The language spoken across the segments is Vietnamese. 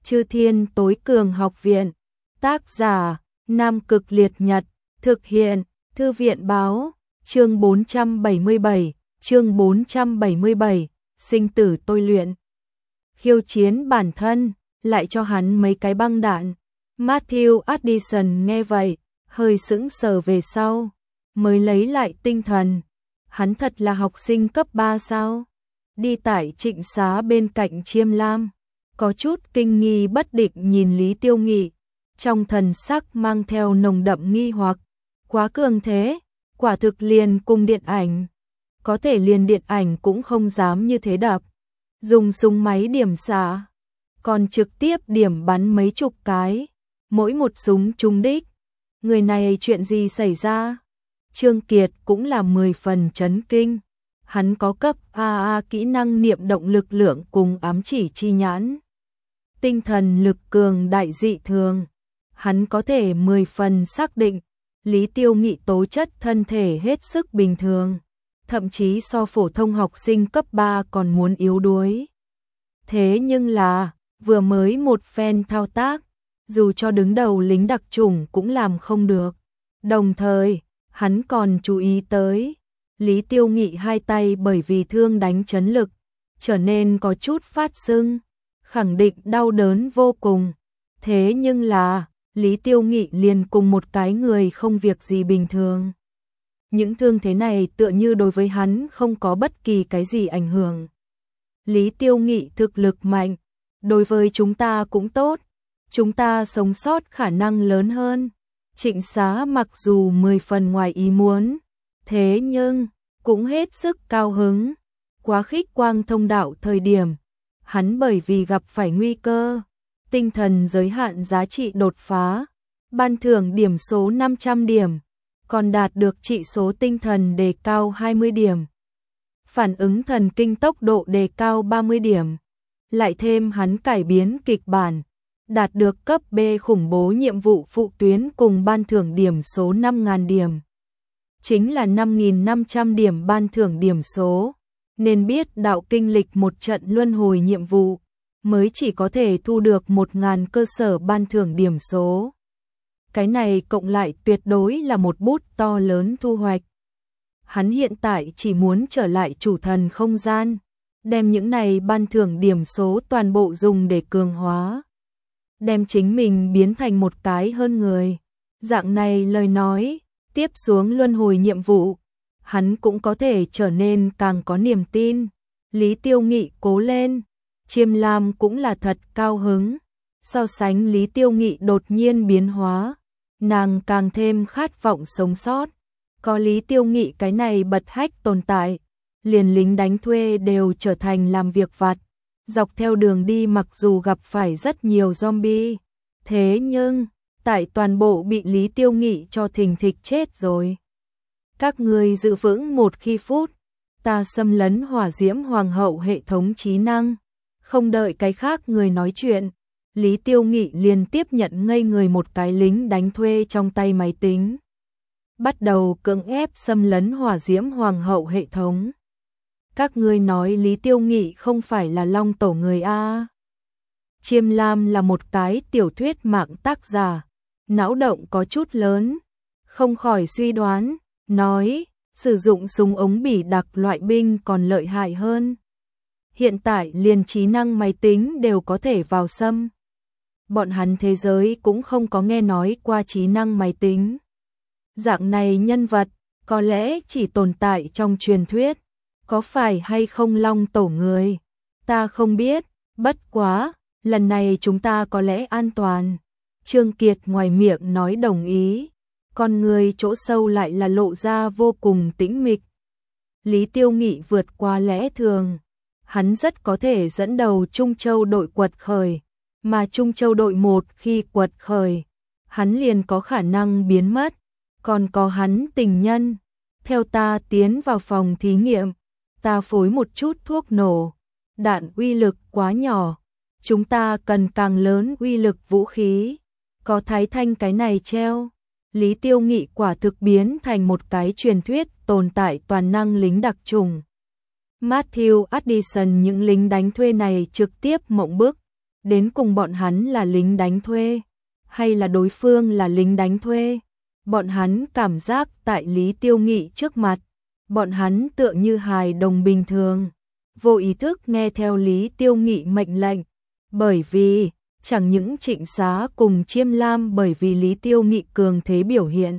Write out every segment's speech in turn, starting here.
Chư Thiên Tối Cường Học Viện. Tác giả: Nam Cực Liệt Nhật. Thực hiện: Thư viện báo. Chương 477, sinh tử tôi luyện. Khiêu chiến bản thân, lại cho hắn mấy cái băng đạn. Matthew Addison nghe vậy, hơi sững sờ về sau, mới lấy lại tinh thần. Hắn thật là học sinh cấp 3 sao? Đi tại Trịnh Xá bên cạnh Chiêm Lam, có chút kinh nghi bất định nhìn Lý Tiêu Nghị, trong thần sắc mang theo nồng đậm nghi hoặc. Quá cường thế, quả thực liền cùng điện ảnh. Có thể liền điện ảnh cũng không dám như thế đập. Dùng súng máy điểm xạ, còn trực tiếp điểm bắn mấy chục cái, mỗi một súng trúng đích. Người này chuyện gì xảy ra? Trương Kiệt cũng là 10 phần chấn kinh. Hắn có cấp AA kỹ năng niệm động lực lượng cùng ám chỉ chi nhãn. Tinh thần lực cường đại dị thường. Hắn có thể 10 phần xác định Lý Tiêu Nghị tố chất thân thể hết sức bình thường, thậm chí so phổ thông học sinh cấp 3 còn muốn yếu đuối. Thế nhưng là, vừa mới một phen thao tác, dù cho đứng đầu lính đặc chủng cũng làm không được. Đồng thời, hắn còn chú ý tới, Lý Tiêu Nghị hai tay bởi vì thương đánh chấn lực, trở nên có chút phát sưng, khẳng định đau đớn vô cùng. Thế nhưng là, Lý Tiêu Nghị liền cùng một cái người không việc gì bình thường. Những thương thế này tựa như đối với hắn không có bất kỳ cái gì ảnh hưởng. Lý Tiêu Nghị thực lực mạnh, đối với chúng ta cũng tốt, chúng ta sống sót khả năng lớn hơn. Trịnh Xá mặc dù 10 phần ngoài ý muốn, thế nhưng cũng hết sức cao hứng. Quá khích quang thông đạo thời điểm, hắn bởi vì gặp phải nguy cơ, tinh thần giới hạn giá trị đột phá, ban thưởng điểm số 500 điểm, còn đạt được trị số tinh thần đề cao 20 điểm. Phản ứng thần kinh tốc độ đề cao 30 điểm. Lại thêm hắn cải biến kịch bản, đạt được cấp B khủng bố nhiệm vụ phụ tuyến cùng ban thưởng điểm số 5.000 điểm. Chính là 5.500 điểm ban thưởng điểm số. Nên biết đạo kinh lịch một trận luân hồi nhiệm vụ, mới chỉ có thể thu được 1.000 cơ sở ban thưởng điểm số. Cái này cộng lại tuyệt đối là một bút to lớn thu hoạch. Hắn hiện tại chỉ muốn trở lại chủ thần không gian, đem những này ban thưởng điểm số toàn bộ dùng để cường hóa. Đem chính mình biến thành một cái hơn người. Dạng này lời nói, tiếp xuống luân hồi nhiệm vụ, hắn cũng có thể trở nên càng có niềm tin. Lý Tiêu Nghị cố lên. Chiêm Lam cũng là thật cao hứng. So sánh Lý Tiêu Nghị đột nhiên biến hóa, nàng càng thêm khát vọng sống sót. Có Lý Tiêu Nghị cái này bật hách tồn tại, liền lính đánh thuê đều trở thành làm việc vặt. Dọc theo đường đi mặc dù gặp phải rất nhiều zombie, thế nhưng tại toàn bộ bị Lý Tiêu Nghị cho thình thịch chết rồi. Các ngươi giữ vững một khi phút, ta xâm lấn hỏa diễm hoàng hậu hệ thống trí năng. Không đợi cái khác người nói chuyện, Lý Tiêu Nghị liền tiếp nhận ngây người một cái lính đánh thuê trong tay máy tính. Bắt đầu cưỡng ép xâm lấn hỏa diễm hoàng hậu hệ thống. Các ngươi nói Lý Tiêu Nghị không phải là Long Tổ người A. Chiêm Lam là một cái tiểu thuyết mạng tác giả, não động có chút lớn, không khỏi suy đoán, nói, sử dụng súng ống bỉ đặc loại binh còn lợi hại hơn. Hiện tại liền trí năng máy tính đều có thể vào xâm. Bọn hắn thế giới cũng không có nghe nói qua trí năng máy tính. Dạng này nhân vật, có lẽ chỉ tồn tại trong truyền thuyết. Có phải hay không Long Tổ người? Ta không biết, bất quá, lần này chúng ta có lẽ an toàn. Trương Kiệt ngoài miệng nói đồng ý, con người chỗ sâu lại là lộ ra vô cùng tĩnh mịch. Lý Tiêu Nghị vượt qua lẽ thường. Hắn rất có thể dẫn đầu Trung Châu đội quật khởi, mà Trung Châu đội 1 khi quật khởi, hắn liền có khả năng biến mất. Còn có hắn tình nhân, theo ta tiến vào phòng thí nghiệm, ta phối một chút thuốc nổ, đạn uy lực quá nhỏ, chúng ta cần càng lớn uy lực vũ khí. Có Thái Thanh cái này treo, Lý Tiêu Nghị quả thực biến thành một cái truyền thuyết tồn tại toàn năng lính đặc chủng. Matthew Addison những lính đánh thuê này trực tiếp mộng bức, Đến cùng bọn hắn là lính đánh thuê, hay là đối phương là lính đánh thuê? Bọn hắn cảm giác tại Lý Tiêu Nghị trước mặt, bọn hắn tựa như hài đồng bình thường, vô ý thức nghe theo Lý Tiêu Nghị mệnh lệnh, bởi vì chẳng những Trịnh Xá cùng Chiêm Lam bởi vì Lý Tiêu Nghị cường thế biểu hiện,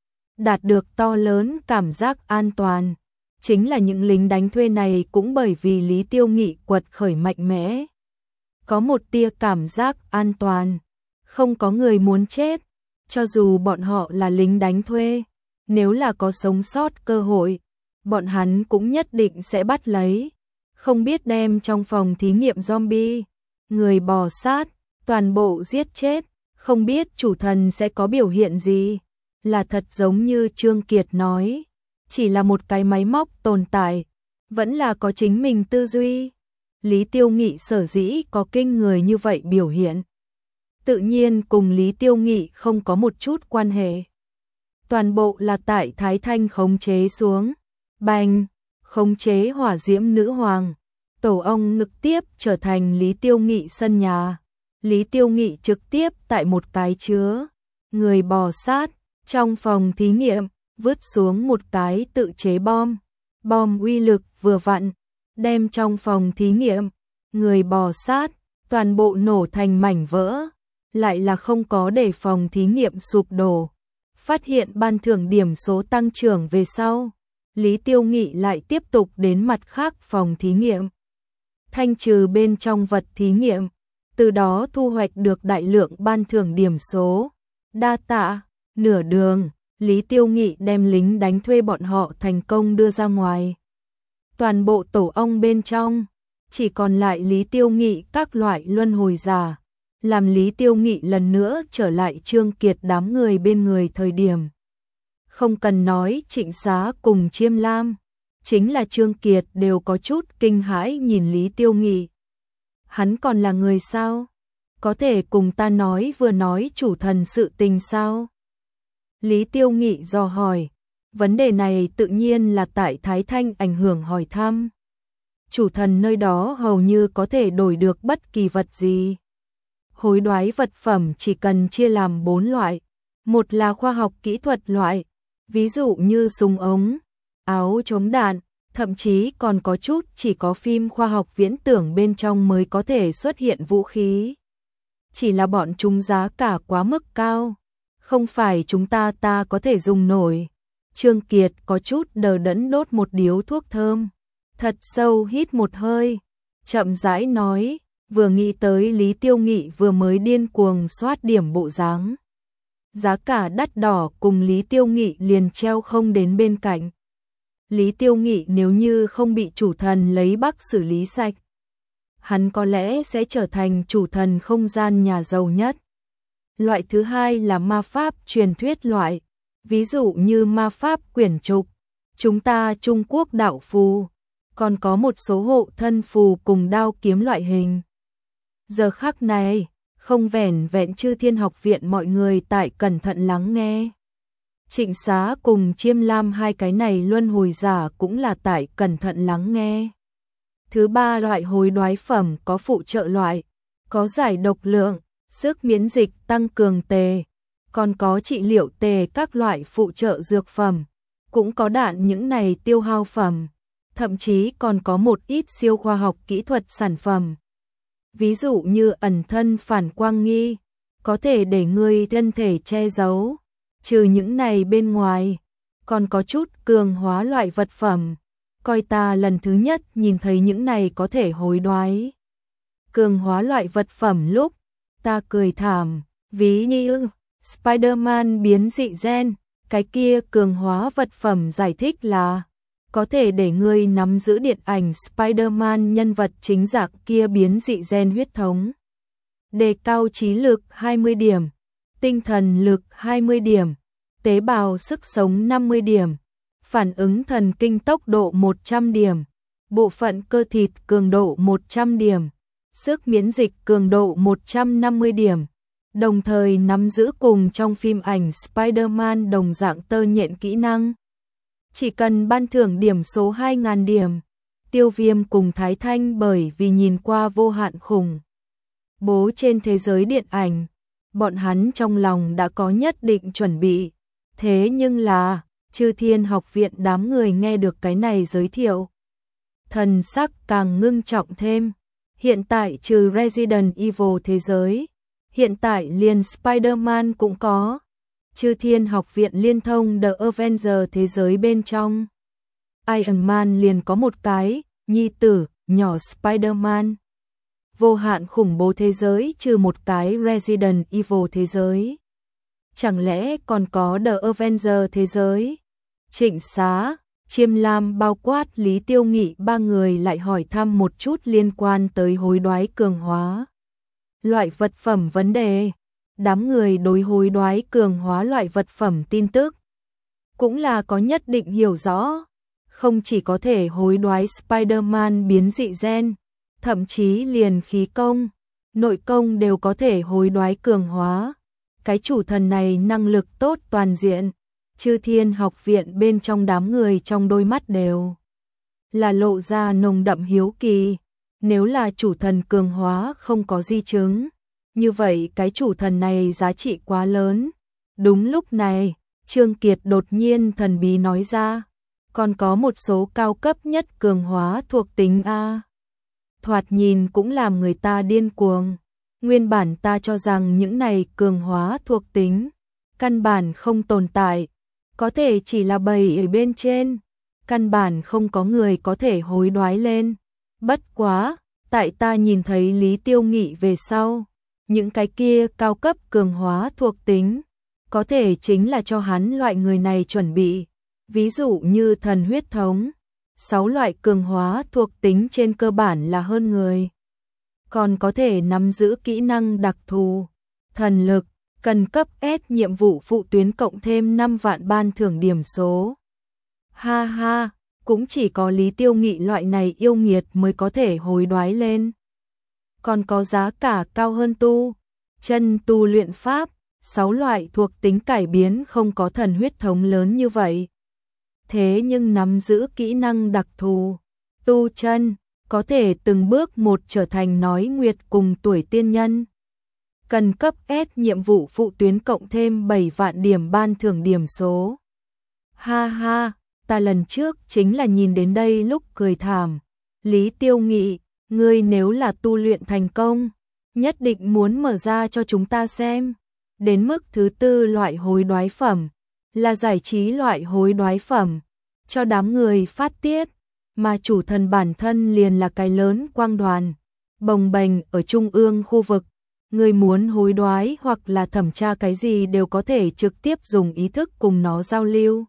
đạt được to lớn cảm giác an toàn, chính là những lính đánh thuê này cũng bởi vì Lý Tiêu Nghị quật khởi mạnh mẽ, có một tia cảm giác an toàn, không có người muốn chết, cho dù bọn họ là lính đánh thuê, nếu là có sống sót cơ hội, bọn hắn cũng nhất định sẽ bắt lấy, không biết đem trong phòng thí nghiệm zombie, người bò sát, toàn bộ giết chết, không biết chủ thần sẽ có biểu hiện gì, là thật giống như Trương Kiệt nói, chỉ là một cái máy móc tồn tại, vẫn là có chính mình tư duy. Lý Tiêu Nghị sở dĩ có kinh người như vậy biểu hiện, tự nhiên cùng Lý Tiêu Nghị không có một chút quan hệ. Toàn bộ là tại Thái Thanh khống chế xuống, bành, khống chế hỏa diễm nữ hoàng, tổ ong ngực tiếp trở thành Lý Tiêu Nghị sân nhà. Lý Tiêu Nghị trực tiếp tại một cái chứa, người bò sát, trong phòng thí nghiệm, vứt xuống một cái tự chế bom. Bom uy lực vừa vặn, đem trong phòng thí nghiệm, người bò sát, toàn bộ nổ thành mảnh vỡ, lại là không có để phòng thí nghiệm sụp đổ. Phát hiện ban thưởng điểm số tăng trưởng về sau, Lý Tiêu Nghị lại tiếp tục đến mặt khác phòng thí nghiệm, thanh trừ bên trong vật thí nghiệm, từ đó thu hoạch được đại lượng ban thưởng điểm số. Đa tạ, nửa đường, Lý Tiêu Nghị đem lính đánh thuê bọn họ thành công đưa ra ngoài. Toàn bộ tổ ong bên trong, chỉ còn lại Lý Tiêu Nghị các loại luân hồi giả, làm Lý Tiêu Nghị lần nữa trở lại Trương Kiệt đám người bên người thời điểm. Không cần nói Trịnh Xá cùng Chiêm Lam, chính là Trương Kiệt đều có chút kinh hãi nhìn Lý Tiêu Nghị. Hắn còn là người sao? Có thể cùng ta nói vừa nói chủ thần sự tình sao? Lý Tiêu Nghị dò hỏi, vấn đề này tự nhiên là tại Thái Thanh ảnh hưởng hỏi thăm. Chủ thần nơi đó hầu như có thể đổi được bất kỳ vật gì. Hối đoái vật phẩm chỉ cần chia làm 4 loại. Một là khoa học kỹ thuật loại, ví dụ như súng ống, áo chống đạn, thậm chí còn có chút chỉ có phim khoa học viễn tưởng bên trong mới có thể xuất hiện vũ khí. Chỉ là bọn chúng giá cả quá mức cao, không phải chúng ta có thể dùng nổi. Trương Kiệt có chút đờ đẫn đốt một điếu thuốc thơm, thật sâu hít một hơi, chậm rãi nói, vừa nghĩ tới Lý Tiêu Nghị vừa mới điên cuồng soát điểm bộ dáng. Giá cả đắt đỏ cùng Lý Tiêu Nghị liền treo không đến bên cạnh. Lý Tiêu Nghị nếu như không bị chủ thần lấy bắc xử lý sạch, hắn có lẽ sẽ trở thành chủ thần không gian nhà giàu nhất. Loại thứ hai là ma pháp truyền thuyết loại, ví dụ như ma pháp quyển trục, chúng ta Trung Quốc đạo phù, còn có một số hộ thân phù cùng đao kiếm loại hình. Giờ khắc này, không vẻn vẹn Chư Thiên Học Viện mọi người tại cẩn thận lắng nghe. Trịnh Xá cùng Chiêm Lam hai cái này luân hồi giả cũng là tại cẩn thận lắng nghe. Thứ ba loại hối đoái phẩm có phụ trợ loại, có giải độc lượng, sức miễn dịch tăng cường tề, còn có trị liệu tề các loại phụ trợ dược phẩm, cũng có đạn những này tiêu hao phẩm, thậm chí còn có một ít siêu khoa học kỹ thuật sản phẩm. Ví dụ như ẩn thân phản quang nghi, có thể để người thân thể che giấu. Trừ những này bên ngoài, còn có chút cường hóa loại vật phẩm. Coi ta lần thứ nhất nhìn thấy những này có thể hối đoái cường hóa loại vật phẩm lúc, ta cười thảm, ví như Spider-Man biến dị gen, cái kia cường hóa vật phẩm giải thích là có thể để ngươi nắm giữ điện ảnh Spider-Man nhân vật chính dạng kia biến dị gen huyết thống. Đề cao trí lực 20 điểm, tinh thần lực 20 điểm, tế bào sức sống 50 điểm, phản ứng thần kinh tốc độ 100 điểm, bộ phận cơ thịt cường độ 100 điểm, sức miễn dịch cường độ 150 điểm, đồng thời nắm giữ cùng trong phim ảnh Spider-Man đồng dạng tơ nhện kỹ năng. Chỉ cần ban thưởng điểm số 2.000 điểm, Tiêu Viêm cùng Thái Thanh bởi vì nhìn qua vô hạn khủng bố trên thế giới điện ảnh, bọn hắn trong lòng đã có nhất định chuẩn bị. Thế nhưng là, Chư Thiên Học Viện đám người nghe được cái này giới thiệu. Thần sắc càng ngưng trọng thêm. Hiện tại trừ Resident Evil thế giới, hiện tại liền Spider-Man cũng có. Chư Thiên Học Viện liên thông The Avengers thế giới bên trong. Iron Man liền có một cái, nhi tử, nhỏ Spider-Man. Vô hạn khủng bố thế giới trừ một cái Resident Evil thế giới. Chẳng lẽ còn có The Avengers thế giới? Trịnh Xá, Chiêm Lam bao quát Lý Tiêu Nghị ba người lại hỏi thăm một chút liên quan tới hối đoái cường hóa. Loại vật phẩm vấn đề. Đám người đối hối đoái cường hóa loại vật phẩm tin tức cũng là có nhất định hiểu rõ. Không chỉ có thể hối đoái Spider-Man biến dị gen, thậm chí liền khí công, nội công đều có thể hối đoái cường hóa. Cái chủ thần này năng lực tốt toàn diện. Chư Thiên Học Viện bên trong đám người trong đôi mắt đều là lộ ra nồng đậm hiếu kỳ. Nếu là chủ thần cường hóa không có di chứng, như vậy cái chủ thần này giá trị quá lớn. Đúng lúc này, Trương Kiệt đột nhiên thần bí nói ra, còn có một số cao cấp nhất cường hóa thuộc tính A. Thoạt nhìn cũng làm người ta điên cuồng. Nguyên bản ta cho rằng những này cường hóa thuộc tính căn bản không tồn tại, có thể chỉ là bày ở bên trên, căn bản không có người có thể hối đoái lên. Bất quá, tại ta nhìn thấy Lý Tiêu Nghị về sau, những cái kia cao cấp cường hóa thuộc tính, có thể chính là cho hắn loại người này chuẩn bị. Ví dụ như thần huyết thống, 6 loại cường hóa thuộc tính trên cơ bản là hơn người. Còn có thể nắm giữ kỹ năng đặc thù, thần lực, cần cấp S nhiệm vụ phụ tuyến cộng thêm 5 vạn ban thưởng điểm số. Ha ha, cũng chỉ có Lý Tiêu Nghị loại này yêu nghiệt mới có thể hối đoái lên. Còn có giá cả cao hơn chân tu luyện pháp, 6 loại thuộc tính cải biến không có thần huyết thống lớn như vậy. Thế nhưng nắm giữ kỹ năng đặc thù, tu chân, có thể từng bước một trở thành nói nguyệt cùng tuổi tiên nhân. Cần cấp S nhiệm vụ phụ tuyến cộng thêm 7 vạn điểm ban thưởng điểm số. Ha ha, ta lần trước chính là nhìn đến đây lúc cười thảm. Lý Tiêu Nghị, ngươi nếu là tu luyện thành công, nhất định muốn mở ra cho chúng ta xem. Đến mức thứ tư loại hối đoái phẩm, là giải trí loại hối đoái phẩm, cho đám người phát tiết, mà chủ thần bản thân liền là cái lớn quang đoàn, bồng bềnh ở trung ương khu vực. Người muốn hối đoái hoặc là thẩm tra cái gì đều có thể trực tiếp dùng ý thức cùng nó giao lưu.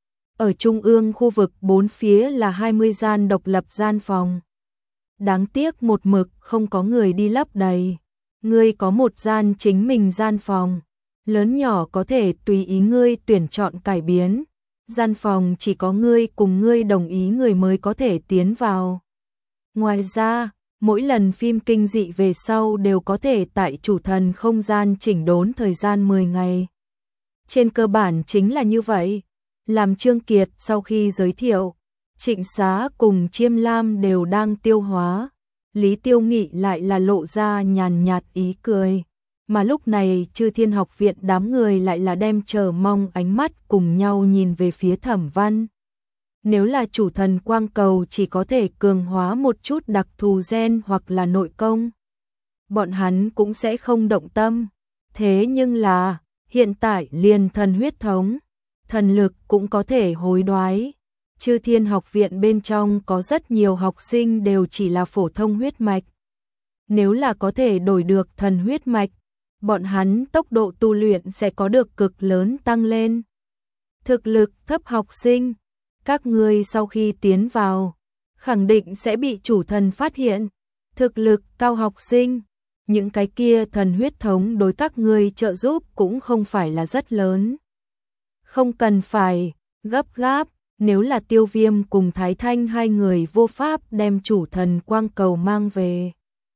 Ở trung ương khu vực bốn phía là 20 gian độc lập gian phòng. Đáng tiếc một mực không có người đi lấp đầy. Ngươi có một gian chính mình gian phòng, lớn nhỏ có thể tùy ý ngươi tuyển chọn cải biến. Gian phòng chỉ có ngươi cùng ngươi đồng ý người mới có thể tiến vào. Ngoài ra, mỗi lần phim kinh dị về sau đều có thể tại chủ thần không gian chỉnh đốn thời gian 10 ngày. Trên cơ bản chính là như vậy. Làm Trương Kiệt sau khi giới thiệu, Trịnh Xá cùng Chiêm Lam đều đang tiêu hóa. Lý Tiêu Nghị lại là lộ ra nhàn nhạt ý cười. Mà lúc này Chư Thiên Học Viện đám người lại là đem chờ mong ánh mắt cùng nhau nhìn về phía Thẩm Văn. Nếu là chủ thần quang cầu chỉ có thể cường hóa một chút đặc thù gen hoặc là nội công, bọn hắn cũng sẽ không động tâm. Thế nhưng là, hiện tại liền thần huyết thống, thần lực cũng có thể hối đoái. Chư Thiên Học Viện bên trong có rất nhiều học sinh đều chỉ là phổ thông huyết mạch. Nếu là có thể đổi được thần huyết mạch, bọn hắn tốc độ tu luyện sẽ có được cực lớn tăng lên. Thực lực thấp học sinh, các ngươi sau khi tiến vào, khẳng định sẽ bị chủ thần phát hiện. Thực lực cao học sinh, những cái kia thần huyết thống đối các ngươi trợ giúp cũng không phải là rất lớn. Không cần phải gấp gáp, nếu là Tiêu Viêm cùng Thái Thanh hai người vô pháp đem chủ thần quang cầu mang về,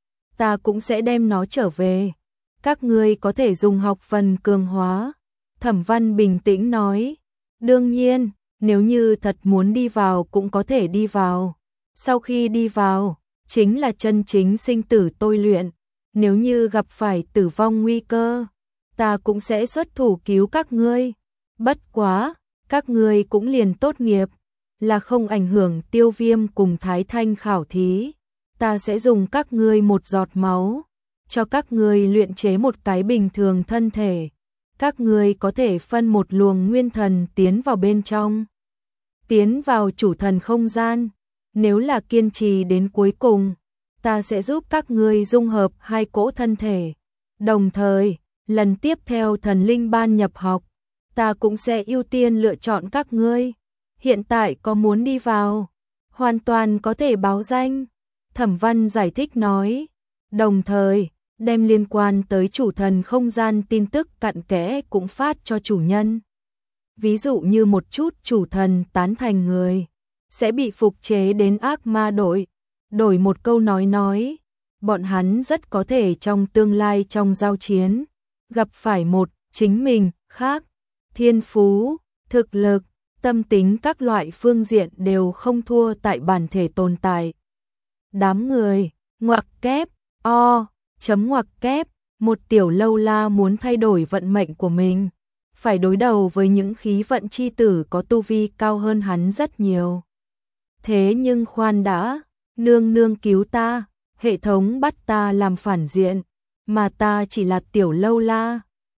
ta cũng sẽ đem nó trở về. Các ngươi có thể dùng học phần cường hóa. Thẩm Văn bình tĩnh nói. Đương nhiên, nếu như thật muốn đi vào cũng có thể đi vào. Sau khi đi vào, chính là chân chính sinh tử tôi luyện. Nếu như gặp phải tử vong nguy cơ, ta cũng sẽ xuất thủ cứu các ngươi. Bất quá, các ngươi cũng liền tốt nghiệp, là không ảnh hưởng Tiêu Viêm cùng Thái Thanh khảo thí. Ta sẽ dùng các ngươi một giọt máu, cho các ngươi luyện chế một cái bình thường thân thể. Các ngươi có thể phân một luồng nguyên thần tiến vào bên trong. Tiến vào chủ thần không gian. Nếu là kiên trì đến cuối cùng, ta sẽ giúp các ngươi dung hợp hai cỗ thân thể. Đồng thời, lần tiếp theo thần linh ban nhập học, ta cũng sẽ ưu tiên lựa chọn các ngươi. Hiện tại có muốn đi vào, hoàn toàn có thể báo danh. Thẩm Văn giải thích nói, đồng thời, đem liên quan tới chủ thần không gian tin tức cặn kẽ cũng phát cho chủ nhân. Ví dụ như một chút chủ thần tán thành người, sẽ bị phục chế đến ác ma đội. Đổi một câu nói, bọn hắn rất có thể trong tương lai trong giao chiến, gặp phải một chính mình khác, thiên phú, thực lực, tâm tính các loại phương diện đều không thua tại bản thể tồn tại. Đám người, ngoặc kép, ngoặc kép, một tiểu lâu la muốn thay đổi vận mệnh của mình, phải đối đầu với những khí vận chi tử có tu vi cao hơn hắn rất nhiều. Thế nhưng khoan đã, nương nương cứu ta, hệ thống bắt ta làm phản diện, mà ta chỉ là tiểu lâu la,